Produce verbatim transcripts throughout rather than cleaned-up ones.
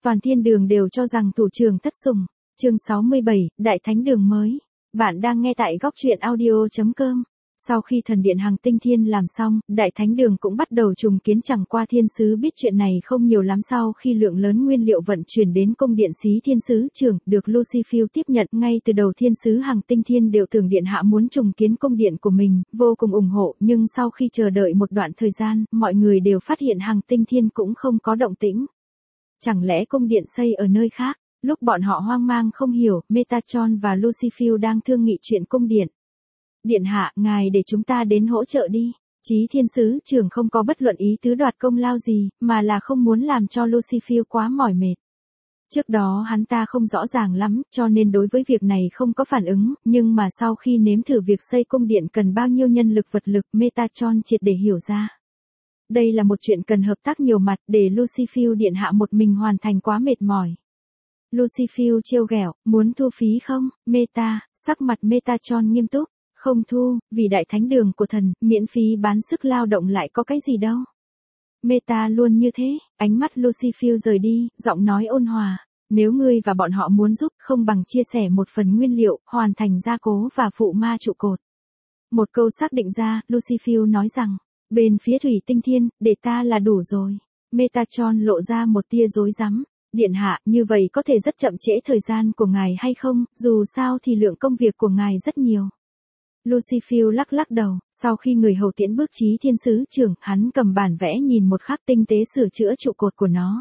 Toàn thiên đường đều cho rằng thủ trưởng thất sủng. Chương sáu mươi bảy, Đại Thánh Đường mới. Bạn đang nghe tại góc truyện audio chấm com. Sau khi thần điện Hằng Tinh Thiên làm xong, Đại Thánh Đường cũng bắt đầu trùng kiến, chẳng qua thiên sứ biết chuyện này không nhiều lắm. Sau khi lượng lớn nguyên liệu vận chuyển đến cung điện Xí Thiên Sứ trưởng, được Lucifer tiếp nhận, ngay từ đầu thiên sứ Hằng Tinh Thiên đều tưởng điện hạ muốn trùng kiến cung điện của mình, vô cùng ủng hộ, nhưng sau khi chờ đợi một đoạn thời gian, mọi người đều phát hiện Hằng Tinh Thiên cũng không có động tĩnh. Chẳng lẽ cung điện xây ở nơi khác? Lúc bọn họ hoang mang không hiểu, Metatron và Lucifer đang thương nghị chuyện cung điện. Điện hạ, ngài để chúng ta đến hỗ trợ đi. Chí thiên sứ trưởng không có bất luận ý tứ đoạt công lao gì, mà là không muốn làm cho Lucifer quá mỏi mệt. Trước đó hắn ta không rõ ràng lắm, cho nên đối với việc này không có phản ứng, nhưng mà sau khi nếm thử việc xây cung điện cần bao nhiêu nhân lực vật lực, Metatron triệt để hiểu ra. Đây là một chuyện cần hợp tác nhiều mặt, để Lucifer điện hạ một mình hoàn thành quá mệt mỏi. Lucifer trêu ghẹo, muốn thu phí không? Meta, sắc mặt Metatron nghiêm túc. Không thu, vì Đại Thánh Đường của thần, miễn phí bán sức lao động lại có cái gì đâu. Meta luôn như thế, ánh mắt Lucifer rời đi, giọng nói ôn hòa. Nếu ngươi và bọn họ muốn giúp, không bằng chia sẻ một phần nguyên liệu, hoàn thành gia cố và phụ ma trụ cột. Một câu xác định ra, Lucifer nói rằng, bên phía Thủy Tinh Thiên, để ta là đủ rồi. Metatron lộ ra một tia rối rắm. Điện hạ, như vậy có thể rất chậm trễ thời gian của ngài hay không, dù sao thì lượng công việc của ngài rất nhiều. Lucifer lắc lắc đầu, sau khi người hầu tiễn bước Chí thiên sứ trưởng, hắn cầm bản vẽ nhìn một khắc tinh tế sửa chữa trụ cột của nó.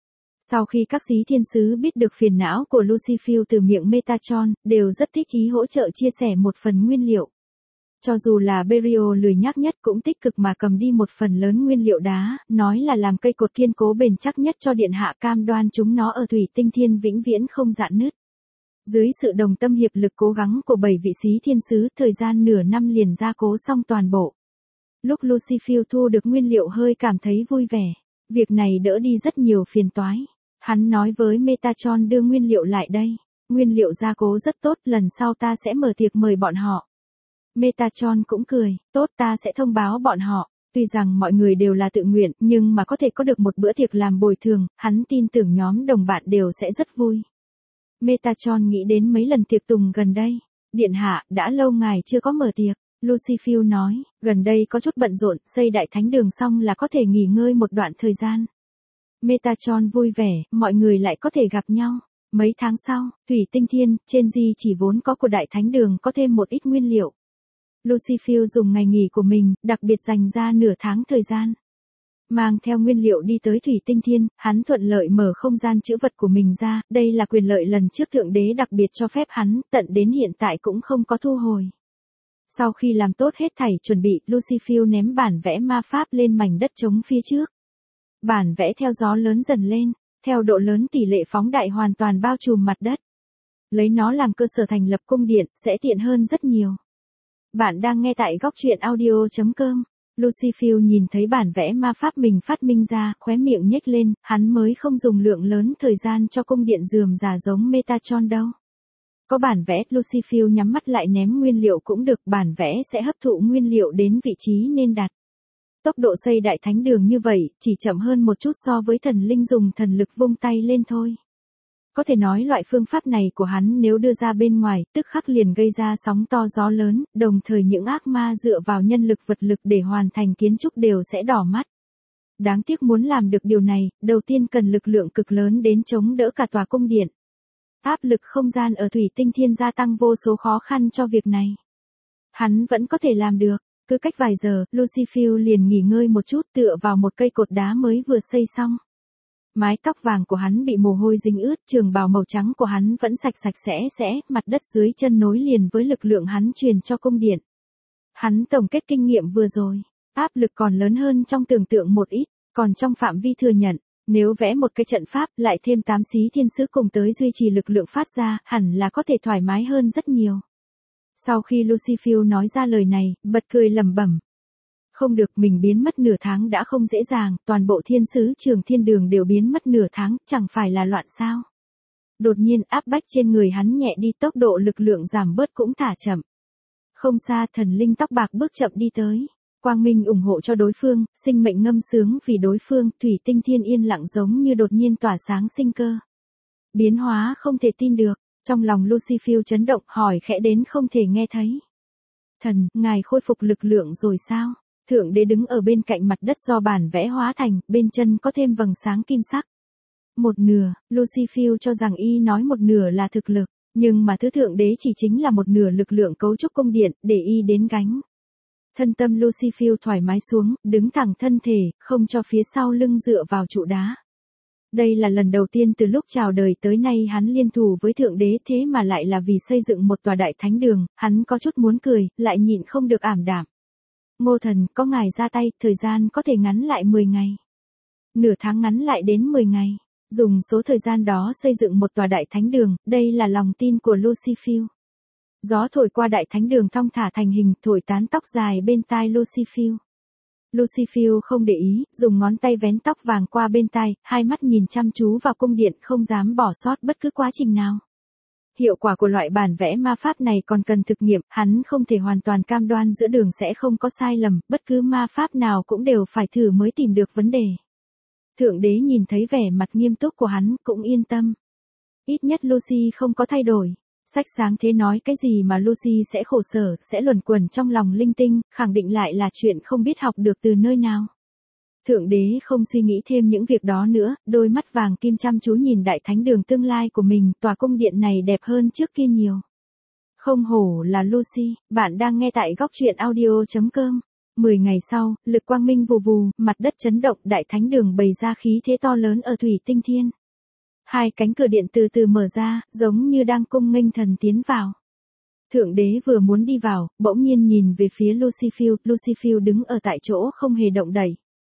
Sau khi các Xí thiên sứ biết được phiền não của Lucifer từ miệng Metatron, đều rất thích ý hỗ trợ chia sẻ một phần nguyên liệu. Cho dù là Berio lười nhác nhất cũng tích cực mà cầm đi một phần lớn nguyên liệu đá, nói là làm cây cột kiên cố bền chắc nhất cho điện hạ, cam đoan chúng nó ở Thủy Tinh Thiên vĩnh viễn không rạn nứt. Dưới sự đồng tâm hiệp lực cố gắng của bảy vị Xí thiên sứ, thời gian nửa năm liền gia cố xong toàn bộ. Lúc Lucifer thu được nguyên liệu hơi cảm thấy vui vẻ. Việc này đỡ đi rất nhiều phiền toái. Hắn nói với Metatron đưa nguyên liệu lại đây. Nguyên liệu gia cố rất tốt, lần sau ta sẽ mở tiệc mời bọn họ. Metatron cũng cười, tốt, ta sẽ thông báo bọn họ. Tuy rằng mọi người đều là tự nguyện, nhưng mà có thể có được một bữa tiệc làm bồi thường, hắn tin tưởng nhóm đồng bạn đều sẽ rất vui. Metatron nghĩ đến mấy lần tiệc tùng gần đây. Điện hạ, đã lâu ngài chưa có mở tiệc. Lucifer nói, gần đây có chút bận rộn, xây Đại Thánh Đường xong là có thể nghỉ ngơi một đoạn thời gian. Metatron vui vẻ, mọi người lại có thể gặp nhau. Mấy tháng sau, Thủy Tinh Thiên, trên di chỉ vốn có của Đại Thánh Đường có thêm một ít nguyên liệu. Lucifer dùng ngày nghỉ của mình, đặc biệt dành ra nửa tháng thời gian. Mang theo nguyên liệu đi tới Thủy Tinh Thiên, hắn thuận lợi mở không gian trữ vật của mình ra, đây là quyền lợi lần trước Thượng Đế đặc biệt cho phép hắn, tận đến hiện tại cũng không có thu hồi. Sau khi làm tốt hết thảy chuẩn bị, Lucifer ném bản vẽ ma pháp lên mảnh đất trống phía trước. Bản vẽ theo gió lớn dần lên, theo độ lớn tỷ lệ phóng đại hoàn toàn bao trùm mặt đất. Lấy nó làm cơ sở thành lập cung điện, sẽ tiện hơn rất nhiều. Bạn đang nghe tại góc truyện audio chấm com. Lucifer nhìn thấy bản vẽ ma pháp mình phát minh ra, khóe miệng nhếch lên, hắn mới không dùng lượng lớn thời gian cho cung điện rườm rà giống Metatron đâu. Có bản vẽ, Lucifer nhắm mắt lại ném nguyên liệu cũng được, bản vẽ sẽ hấp thụ nguyên liệu đến vị trí nên đặt. Tốc độ xây Đại Thánh Đường như vậy, chỉ chậm hơn một chút so với thần linh dùng thần lực vung tay lên thôi. Có thể nói loại phương pháp này của hắn nếu đưa ra bên ngoài, tức khắc liền gây ra sóng to gió lớn, đồng thời những ác ma dựa vào nhân lực vật lực để hoàn thành kiến trúc đều sẽ đỏ mắt. Đáng tiếc muốn làm được điều này, đầu tiên cần lực lượng cực lớn đến chống đỡ cả tòa cung điện. Áp lực không gian ở Thủy Tinh Thiên gia tăng vô số khó khăn cho việc này. Hắn vẫn có thể làm được, cứ cách vài giờ, Lucifer liền nghỉ ngơi một chút tựa vào một cây cột đá mới vừa xây xong. Mái tóc vàng của hắn bị mồ hôi dính ướt, trường bào màu trắng của hắn vẫn sạch sạch sẽ sẽ, mặt đất dưới chân nối liền với lực lượng hắn truyền cho cung điện. Hắn tổng kết kinh nghiệm vừa rồi, áp lực còn lớn hơn trong tưởng tượng một ít, còn trong phạm vi thừa nhận, nếu vẽ một cái trận pháp lại thêm tám Xí thiên sứ cùng tới duy trì lực lượng phát ra, hẳn là có thể thoải mái hơn rất nhiều. Sau khi Lucifer nói ra lời này, bật cười lẩm bẩm. Không được, mình biến mất nửa tháng đã không dễ dàng, toàn bộ thiên sứ trường thiên đường đều biến mất nửa tháng, chẳng phải là loạn sao. Đột nhiên áp bách trên người hắn nhẹ đi, tốc độ lực lượng giảm bớt cũng thả chậm. Không xa, thần linh tóc bạc bước chậm đi tới. quang minh ủng hộ cho đối phương, sinh mệnh ngâm sướng vì đối phương, thủy tinh thiên yên lặng giống như đột nhiên tỏa sáng sinh cơ. Biến hóa không thể tin được, trong lòng Lucifer chấn động hỏi khẽ đến không thể nghe thấy. Thần, ngài khôi phục lực lượng rồi sao? Thượng đế đứng ở bên cạnh mặt đất do bản vẽ hóa thành, bên chân có thêm vầng sáng kim sắc. Một nửa, Lucifer cho rằng y nói một nửa là thực lực, nhưng mà thứ thượng đế chỉ chính là một nửa lực lượng cấu trúc cung điện, để y đến gánh. Thân tâm Lucifer thoải mái xuống, đứng thẳng thân thể, không cho phía sau lưng dựa vào trụ đá. Đây là lần đầu tiên từ lúc chào đời tới nay hắn liên thủ với thượng đế, thế mà lại là vì xây dựng một tòa đại thánh đường, hắn có chút muốn cười, lại nhịn không được ảm đạm. Ngô thần, có ngài ra tay, thời gian có thể ngắn lại mười ngày. Nửa tháng ngắn lại đến mười ngày. Dùng số thời gian đó xây dựng một tòa đại thánh đường, đây là lòng tin của Lucifer. Gió thổi qua đại thánh đường thong thả thành hình, thổi tán tóc dài bên tai Lucifer. Lucifer không để ý, dùng ngón tay vén tóc vàng qua bên tai, hai mắt nhìn chăm chú vào cung điện, không dám bỏ sót bất cứ quá trình nào. Hiệu quả của loại bản vẽ ma pháp này còn cần thực nghiệm, hắn không thể hoàn toàn cam đoan giữa đường sẽ không có sai lầm, bất cứ ma pháp nào cũng đều phải thử mới tìm được vấn đề. Thượng đế nhìn thấy vẻ mặt nghiêm túc của hắn, cũng yên tâm. Ít nhất Lucy không có thay đổi. Sách sáng thế nói cái gì mà Lucy sẽ khổ sở, sẽ luẩn quẩn trong lòng linh tinh, khẳng định lại là chuyện không biết học được từ nơi nào. Thượng đế không suy nghĩ thêm những việc đó nữa, đôi mắt vàng kim chăm chú nhìn đại thánh đường tương lai của mình, tòa cung điện này đẹp hơn trước kia nhiều. Không hổ là Lucy, bạn đang nghe tại góc truyện audio chấm com. Mười ngày sau, lực quang minh vù vù, mặt đất chấn động, đại thánh đường bày ra khí thế to lớn ở thủy tinh thiên. Hai cánh cửa điện từ từ mở ra, giống như đang cung nghênh thần tiến vào. Thượng đế vừa muốn đi vào, bỗng nhiên nhìn về phía Lucifer, Lucifer đứng ở tại chỗ không hề động đẩy.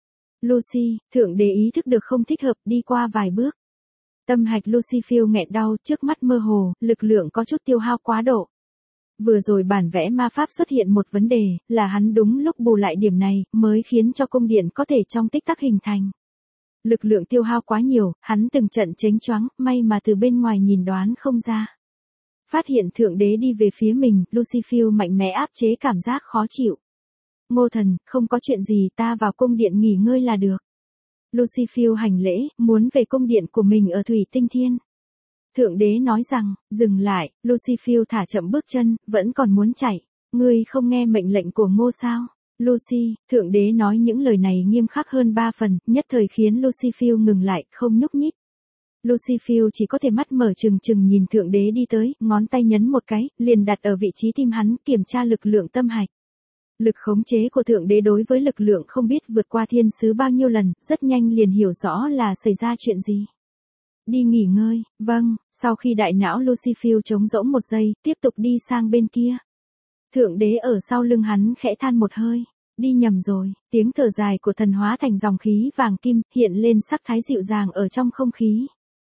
Lucy, thượng đế ý thức được không thích hợp, đi qua vài bước. Tâm hạch Lucifer nghẹn đau, trước mắt mơ hồ, lực lượng có chút tiêu hao quá độ. Vừa rồi bản vẽ ma pháp xuất hiện một vấn đề, là hắn đúng lúc bù lại điểm này, mới khiến cho cung điện có thể trong tích tắc hình thành. Lực lượng tiêu hao quá nhiều, hắn từng trận chếnh choáng, may mà từ bên ngoài nhìn đoán không ra. Phát hiện thượng đế đi về phía mình, Lucifer mạnh mẽ áp chế cảm giác khó chịu. Ngô thần, không có chuyện gì, ta vào cung điện nghỉ ngơi là được. Lucifer hành lễ, muốn về cung điện của mình ở thủy tinh thiên. Thượng đế nói rằng, dừng lại, Lucifer thả chậm bước chân, vẫn còn muốn chạy. Ngươi không nghe mệnh lệnh của Ngô sao? Lucy, thượng đế nói những lời này nghiêm khắc hơn ba phần, nhất thời khiến Lucifer ngừng lại, không nhúc nhích. Lucifer chỉ có thể mắt mở trừng trừng nhìn thượng đế đi tới, ngón tay nhấn một cái, liền đặt ở vị trí tim hắn, kiểm tra lực lượng tâm hạch. Lực khống chế của thượng đế đối với lực lượng không biết vượt qua thiên sứ bao nhiêu lần, rất nhanh liền hiểu rõ là xảy ra chuyện gì. Đi nghỉ ngơi, vâng, sau khi đại não Lucifer trống rỗng một giây, tiếp tục đi sang bên kia. Thượng đế ở sau lưng hắn khẽ than một hơi, đi nhầm rồi, tiếng thở dài của thần hóa thành dòng khí vàng kim, hiện lên sắc thái dịu dàng ở trong không khí.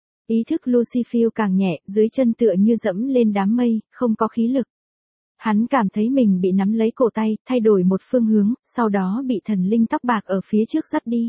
Ý thức Lucifer càng nhẹ, dưới chân tựa như dẫm lên đám mây, không có khí lực. Hắn cảm thấy mình bị nắm lấy cổ tay, thay đổi một phương hướng, sau đó bị thần linh tóc bạc ở phía trước dắt đi.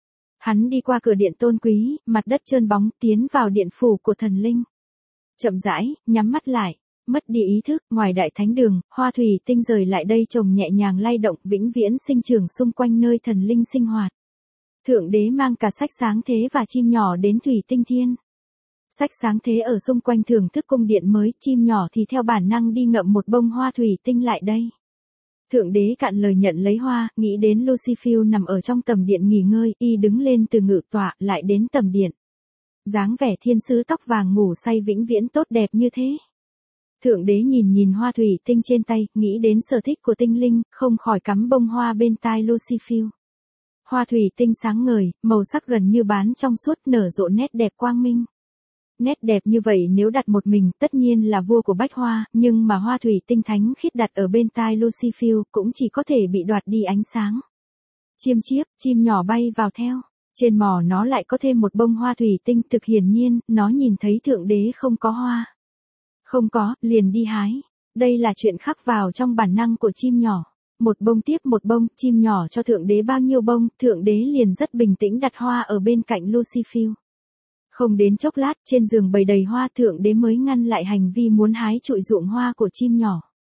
Hắn đi qua cửa điện tôn quý, mặt đất trơn bóng, tiến vào điện phủ của thần linh. Chậm rãi, nhắm mắt lại, mất đi ý thức, ngoài đại thánh đường, hoa thủy tinh rời lại đây trồng nhẹ nhàng lay động, vĩnh viễn sinh trưởng xung quanh nơi thần linh sinh hoạt. Thượng đế mang cả sách sáng thế và chim nhỏ đến thủy tinh thiên. Sách sáng thế ở xung quanh thưởng thức cung điện mới, chim nhỏ thì theo bản năng đi ngậm một bông hoa thủy tinh lại đây. Thượng đế cạn lời nhận lấy hoa, nghĩ đến Lucifer nằm ở trong tầm điện nghỉ ngơi, y đứng lên từ ngự tọa, lại đến tầm điện. Dáng vẻ thiên sứ tóc vàng ngủ say vĩnh viễn tốt đẹp như thế. Thượng đế nhìn nhìn hoa thủy tinh trên tay, nghĩ đến sở thích của tinh linh, không khỏi cắm bông hoa bên tai Lucifer. Hoa thủy tinh sáng ngời, màu sắc gần như bán trong suốt, nở rộ nét đẹp quang minh. Nét đẹp như vậy nếu đặt một mình, tất nhiên là vua của bách hoa, nhưng mà hoa thủy tinh thánh khiết đặt ở bên tai Lucifer, cũng chỉ có thể bị đoạt đi ánh sáng. Chiêm chiếp, chim nhỏ bay vào theo. Trên mỏ nó lại có thêm một bông hoa thủy tinh, thực hiển nhiên, nó nhìn thấy thượng đế không có hoa. Không có, liền đi hái. Đây là chuyện khắc vào trong bản năng của chim nhỏ. Một bông tiếp một bông, chim nhỏ cho thượng đế bao nhiêu bông, thượng đế liền rất bình tĩnh đặt hoa ở bên cạnh Lucifer. Không đến chốc lát, trên giường bày đầy hoa, thượng đế mới ngăn lại hành vi muốn hái trụi ruộng hoa của chim nhỏ.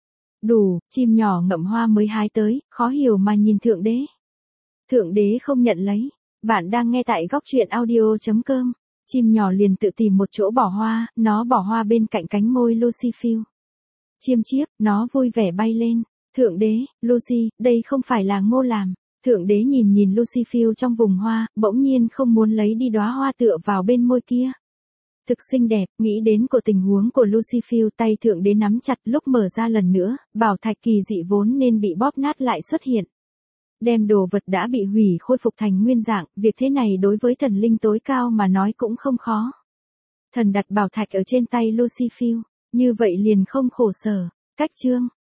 Đủ, chim nhỏ ngậm hoa mới hái tới, khó hiểu mà nhìn thượng đế. Thượng đế không nhận lấy. Bạn đang nghe tại góc truyện audio.com. Chim nhỏ liền tự tìm một chỗ bỏ hoa, nó bỏ hoa bên cạnh cánh môi Lucifer. Chiêm chiếp, nó vui vẻ bay lên. Thượng đế, Lucy, đây không phải là Ngô làm. Thượng đế nhìn nhìn Lucifer trong vùng hoa, bỗng nhiên không muốn lấy đi đóa hoa tựa vào bên môi kia. Thực xinh đẹp, nghĩ đến của tình huống của Lucifer, tay thượng đế nắm chặt, lúc mở ra lần nữa, bảo thạch kỳ dị vốn nên bị bóp nát lại xuất hiện. Đem đồ vật đã bị hủy khôi phục thành nguyên dạng, việc thế này đối với thần linh tối cao mà nói cũng không khó. Thần đặt bảo thạch ở trên tay Lucifer, như vậy liền không khổ sở. Cách chương